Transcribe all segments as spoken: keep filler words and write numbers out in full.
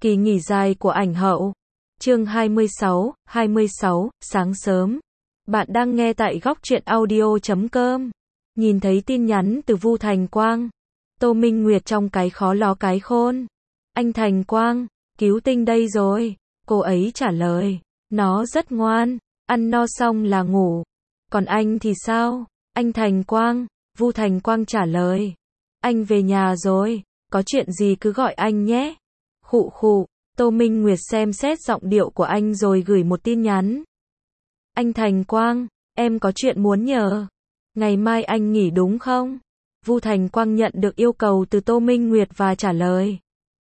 Kỳ nghỉ dài của ảnh hậu. Chương hai mươi sáu, hai mươi sáu, sáng sớm. Bạn đang nghe tại góc truyện audio chấm com. Nhìn thấy tin nhắn từ Vu Thành Quang. Tô Minh Nguyệt trong cái khó ló cái khôn. Anh Thành Quang, cứu tinh đây rồi. Cô ấy trả lời. Nó rất ngoan, ăn no xong là ngủ. Còn anh thì sao? Anh Thành Quang, Vu Thành Quang trả lời. Anh về nhà rồi, có chuyện gì cứ gọi anh nhé. Khụ khụ, Tô Minh Nguyệt xem xét giọng điệu của anh rồi gửi một tin nhắn. Anh Thành Quang, em có chuyện muốn nhờ. Ngày mai anh nghỉ đúng không? Vu Thành Quang nhận được yêu cầu từ Tô Minh Nguyệt và trả lời.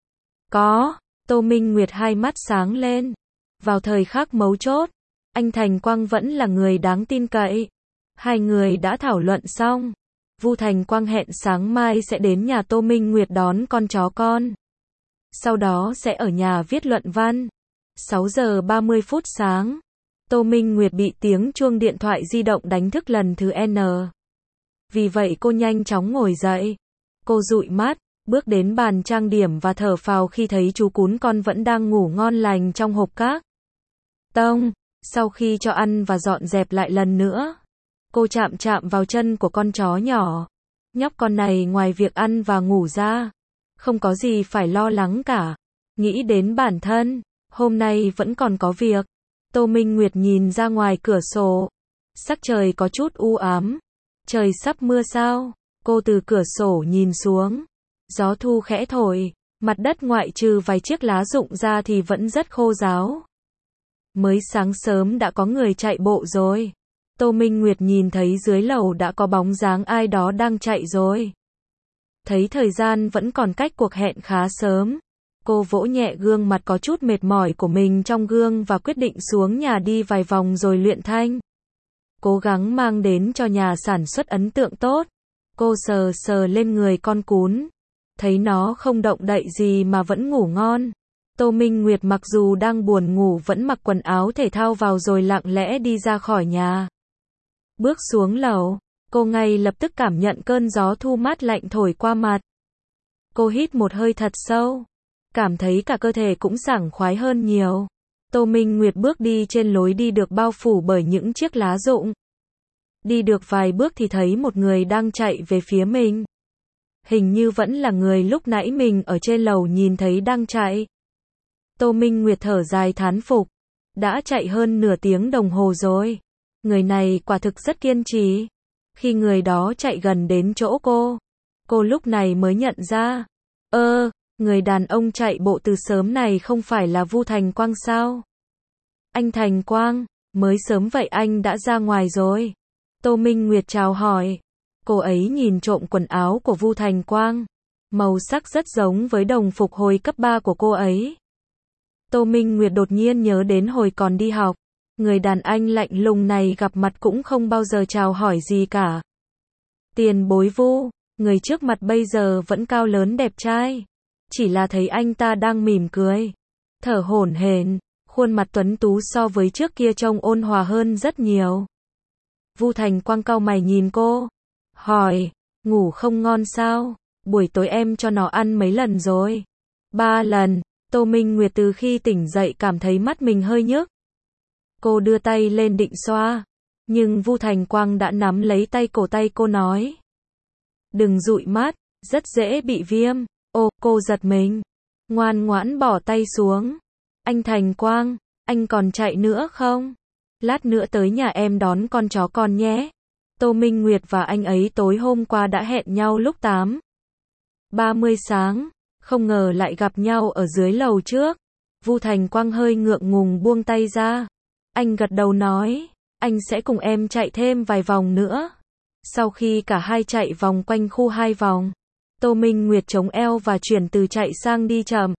Có, Tô Minh Nguyệt hai mắt sáng lên. Vào thời khắc mấu chốt, anh Thành Quang vẫn là người đáng tin cậy. Hai người đã thảo luận xong. Vu Thành Quang hẹn sáng mai sẽ đến nhà Tô Minh Nguyệt đón con chó con. Sau đó sẽ ở nhà viết luận văn. sáu giờ ba mươi phút sáng. Tô Minh Nguyệt bị tiếng chuông điện thoại di động đánh thức lần thứ N. Vì vậy cô nhanh chóng ngồi dậy. Cô dụi mắt, bước đến bàn trang điểm và thở phào khi thấy chú cún con vẫn đang ngủ ngon lành trong hộp cát tông. Sau khi cho ăn và dọn dẹp lại lần nữa, cô chạm chạm vào chân của con chó nhỏ. Nhóc con này ngoài việc ăn và ngủ ra, không có gì phải lo lắng cả. Nghĩ đến bản thân, hôm nay vẫn còn có việc. Tô Minh Nguyệt nhìn ra ngoài cửa sổ. Sắc trời có chút u ám. Trời sắp mưa sao? Cô từ cửa sổ nhìn xuống. Gió thu khẽ thổi, mặt đất ngoại trừ vài chiếc lá rụng ra thì vẫn rất khô ráo. Mới sáng sớm đã có người chạy bộ rồi. Tô Minh Nguyệt nhìn thấy dưới lầu đã có bóng dáng ai đó đang chạy rồi. Thấy thời gian vẫn còn cách cuộc hẹn khá sớm. Cô vỗ nhẹ gương mặt có chút mệt mỏi của mình trong gương và quyết định xuống nhà đi vài vòng rồi luyện thanh. Cố gắng mang đến cho nhà sản xuất ấn tượng tốt. Cô sờ sờ lên người con cún. Thấy nó không động đậy gì mà vẫn ngủ ngon. Tô Minh Nguyệt mặc dù đang buồn ngủ vẫn mặc quần áo thể thao vào rồi lặng lẽ đi ra khỏi nhà. Bước xuống lầu, cô ngay lập tức cảm nhận cơn gió thu mát lạnh thổi qua mặt. Cô hít một hơi thật sâu, cảm thấy cả cơ thể cũng sảng khoái hơn nhiều. Tô Minh Nguyệt bước đi trên lối đi được bao phủ bởi những chiếc lá rụng. Đi được vài bước thì thấy một người đang chạy về phía mình. Hình như vẫn là người lúc nãy mình ở trên lầu nhìn thấy đang chạy. Tô Minh Nguyệt thở dài thán phục. Đã chạy hơn nửa tiếng đồng hồ rồi. Người này quả thực rất kiên trì. Khi người đó chạy gần đến chỗ cô, cô lúc này mới nhận ra. Ơ, người đàn ông chạy bộ từ sớm này không phải là Vu Thành Quang sao? Anh Thành Quang, mới sớm vậy anh đã ra ngoài rồi. Tô Minh Nguyệt chào hỏi. Cô ấy nhìn trộm quần áo của Vu Thành Quang. Màu sắc rất giống với đồng phục hồi cấp ba của cô ấy. Tô Minh Nguyệt đột nhiên nhớ đến hồi còn đi học. Người đàn anh lạnh lùng này gặp mặt cũng không bao giờ chào hỏi gì cả. Tiền bối Vu, người trước mặt bây giờ vẫn cao lớn đẹp trai. Chỉ là thấy anh ta đang mỉm cười, thở hổn hển, khuôn mặt tuấn tú so với trước kia trông ôn hòa hơn rất nhiều. Vu Thành Quang cau mày nhìn cô, hỏi, ngủ không ngon sao? Buổi tối em cho nó ăn mấy lần rồi? Ba lần. Tô Minh Nguyệt từ khi tỉnh dậy cảm thấy mắt mình hơi nhức. Cô đưa tay lên định xoa, nhưng Vu Thành Quang đã nắm lấy tay cổ tay cô nói. Đừng dụi mắt, rất dễ bị viêm. Ô, cô giật mình. Ngoan ngoãn bỏ tay xuống. Anh Thành Quang, anh còn chạy nữa không? Lát nữa tới nhà em đón con chó con nhé. Tô Minh Nguyệt và anh ấy tối hôm qua đã hẹn nhau lúc tám ba mươi sáng. Không ngờ lại gặp nhau ở dưới lầu trước. Vu Thành Quang hơi ngượng ngùng buông tay ra. Anh gật đầu nói, anh sẽ cùng em chạy thêm vài vòng nữa. Sau khi cả hai chạy vòng quanh khu hai vòng, Tô Minh Nguyệt chống eo và chuyển từ chạy sang đi chậm.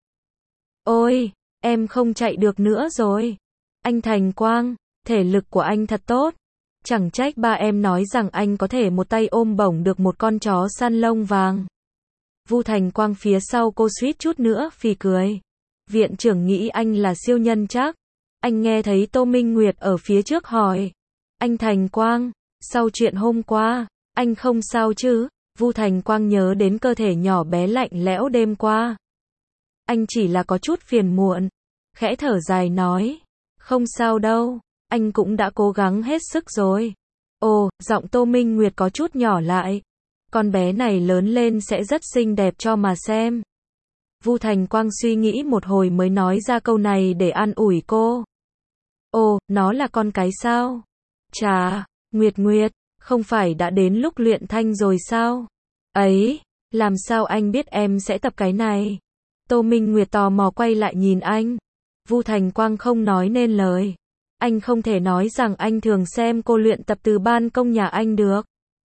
Ôi, em không chạy được nữa rồi. Anh Thành Quang, thể lực của anh thật tốt. Chẳng trách ba em nói rằng anh có thể một tay ôm bổng được một con chó săn lông vàng. Vu Thành Quang phía sau cô suýt chút nữa phì cười. Viện trưởng nghĩ anh là siêu nhân chắc. Anh nghe thấy Tô Minh Nguyệt ở phía trước hỏi. Anh Thành Quang, sau chuyện hôm qua, anh không sao chứ? Vu Thành Quang nhớ đến cơ thể nhỏ bé lạnh lẽo đêm qua. Anh chỉ là có chút phiền muộn. Khẽ thở dài nói. Không sao đâu, anh cũng đã cố gắng hết sức rồi. Ồ, giọng Tô Minh Nguyệt có chút nhỏ lại. Con bé này lớn lên sẽ rất xinh đẹp cho mà xem. Vu Thành Quang suy nghĩ một hồi mới nói ra câu này để an ủi cô. Ồ, nó là con cái sao? Chà, Nguyệt Nguyệt, không phải đã đến lúc luyện thanh rồi sao? Ấy, làm sao anh biết em sẽ tập cái này? Tô Minh Nguyệt tò mò quay lại nhìn anh. Vu Thành Quang không nói nên lời. Anh không thể nói rằng anh thường xem cô luyện tập từ ban công nhà anh được.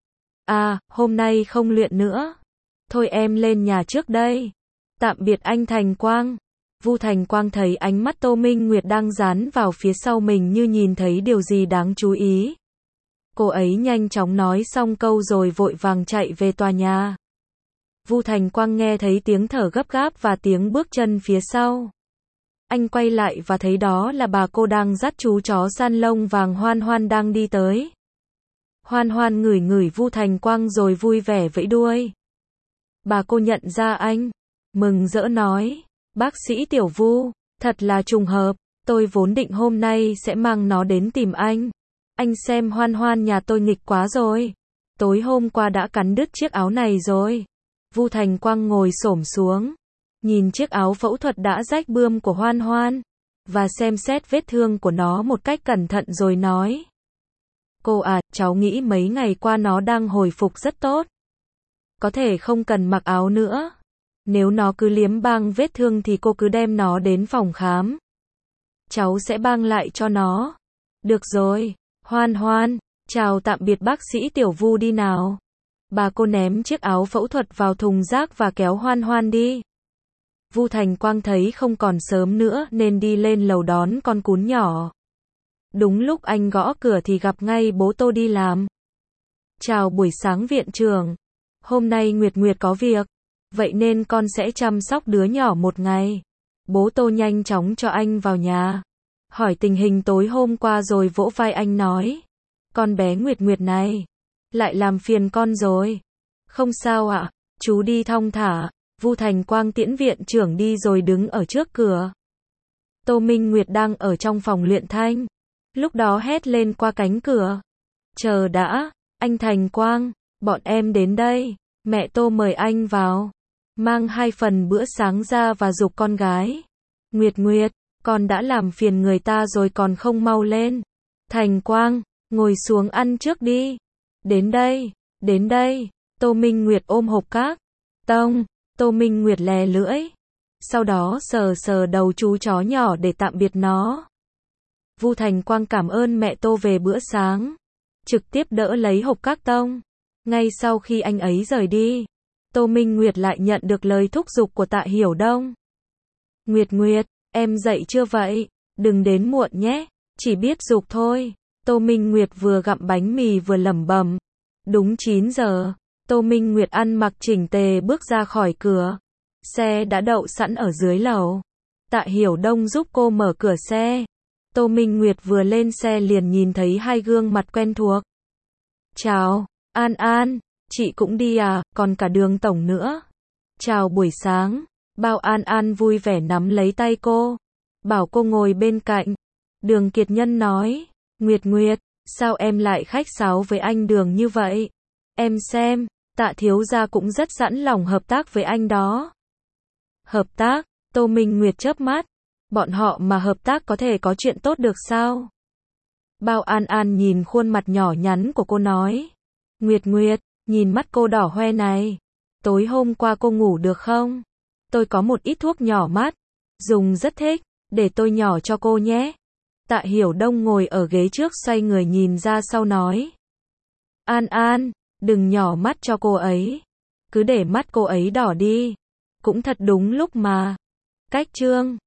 À, hôm nay không luyện nữa. Thôi em lên nhà trước đây. Tạm biệt anh Thành Quang. Vu Thành Quang thấy ánh mắt Tô Minh Nguyệt đang dán vào phía sau mình như nhìn thấy điều gì đáng chú ý. Cô ấy nhanh chóng nói xong câu rồi vội vàng chạy về tòa nhà. Vu Thành Quang nghe thấy tiếng thở gấp gáp và tiếng bước chân phía sau. Anh quay lại và thấy đó là bà cô đang dắt chú chó săn lông vàng Hoan Hoan đang đi tới. Hoan Hoan ngửi ngửi Vu Thành Quang rồi vui vẻ vẫy đuôi. Bà cô nhận ra anh, mừng rỡ nói, bác sĩ Tiểu Vu, thật là trùng hợp, tôi vốn định hôm nay sẽ mang nó đến tìm anh. Anh xem Hoan Hoan nhà tôi nghịch quá rồi. Tối hôm qua đã cắn đứt chiếc áo này rồi. Vu Thành Quang ngồi xổm xuống, nhìn chiếc áo phẫu thuật đã rách bươm của Hoan Hoan, và xem xét vết thương của nó một cách cẩn thận rồi nói. Cô à, cháu nghĩ mấy ngày qua nó đang hồi phục rất tốt. Có thể không cần mặc áo nữa. Nếu nó cứ liếm băng vết thương thì cô cứ đem nó đến phòng khám. Cháu sẽ băng lại cho nó. Được rồi, Hoan Hoan, chào tạm biệt bác sĩ Tiểu Vu đi nào. Bà cô ném chiếc áo phẫu thuật vào thùng rác và kéo Hoan Hoan đi. Vu Thành Quang thấy không còn sớm nữa nên đi lên lầu đón con cún nhỏ. Đúng lúc anh gõ cửa thì gặp ngay bố Tô đi làm. Chào buổi sáng viện trưởng. Hôm nay Nguyệt Nguyệt có việc, vậy nên con sẽ chăm sóc đứa nhỏ một ngày. Bố Tô nhanh chóng cho anh vào nhà. Hỏi tình hình tối hôm qua rồi vỗ vai anh nói. Con bé Nguyệt Nguyệt này, lại làm phiền con rồi. Không sao ạ, chú đi thong thả. Vu Thành Quang tiễn viện trưởng đi rồi đứng ở trước cửa. Tô Minh Nguyệt đang ở trong phòng luyện thanh. Lúc đó hét lên qua cánh cửa. Chờ đã, anh Thành Quang, bọn em đến đây. Mẹ Tô mời anh vào. Mang hai phần bữa sáng ra và giục con gái. Nguyệt Nguyệt, con đã làm phiền người ta rồi còn không mau lên. Thành Quang, ngồi xuống ăn trước đi. Đến đây, đến đây. Tô Minh Nguyệt ôm hộp cát. Tông, Tô Minh Nguyệt lè lưỡi. Sau đó sờ sờ đầu chú chó nhỏ để tạm biệt nó. Vu Thành Quang cảm ơn mẹ Tô về bữa sáng. Trực tiếp đỡ lấy hộp cát tông. Ngay sau khi anh ấy rời đi, Tô Minh Nguyệt lại nhận được lời thúc giục của Tạ Hiểu Đông. Nguyệt Nguyệt, em dậy chưa vậy? Đừng đến muộn nhé, chỉ biết giục thôi. Tô Minh Nguyệt vừa gặm bánh mì vừa lẩm bẩm. Đúng chín giờ, Tô Minh Nguyệt ăn mặc chỉnh tề bước ra khỏi cửa. Xe đã đậu sẵn ở dưới lầu. Tạ Hiểu Đông giúp cô mở cửa xe. Tô Minh Nguyệt vừa lên xe liền nhìn thấy hai gương mặt quen thuộc. Chào, An An, chị cũng đi à, còn cả Đường tổng nữa. Chào buổi sáng. Bao An An vui vẻ nắm lấy tay cô, bảo cô ngồi bên cạnh. Đường Kiệt Nhân nói, Nguyệt Nguyệt, sao em lại khách sáo với anh Đường như vậy? Em xem, Tạ thiếu gia cũng rất sẵn lòng hợp tác với anh đó. Hợp tác? Tô Minh Nguyệt chớp mắt. Bọn họ mà hợp tác có thể có chuyện tốt được sao? Bao An An nhìn khuôn mặt nhỏ nhắn của cô nói. Nguyệt Nguyệt, nhìn mắt cô đỏ hoe này. Tối hôm qua cô ngủ được không? Tôi có một ít thuốc nhỏ mắt. Dùng rất thích, để tôi nhỏ cho cô nhé. Tạ Hiểu Đông ngồi ở ghế trước xoay người nhìn ra sau nói. An An, đừng nhỏ mắt cho cô ấy. Cứ để mắt cô ấy đỏ đi. Cũng thật đúng lúc mà. Cách chương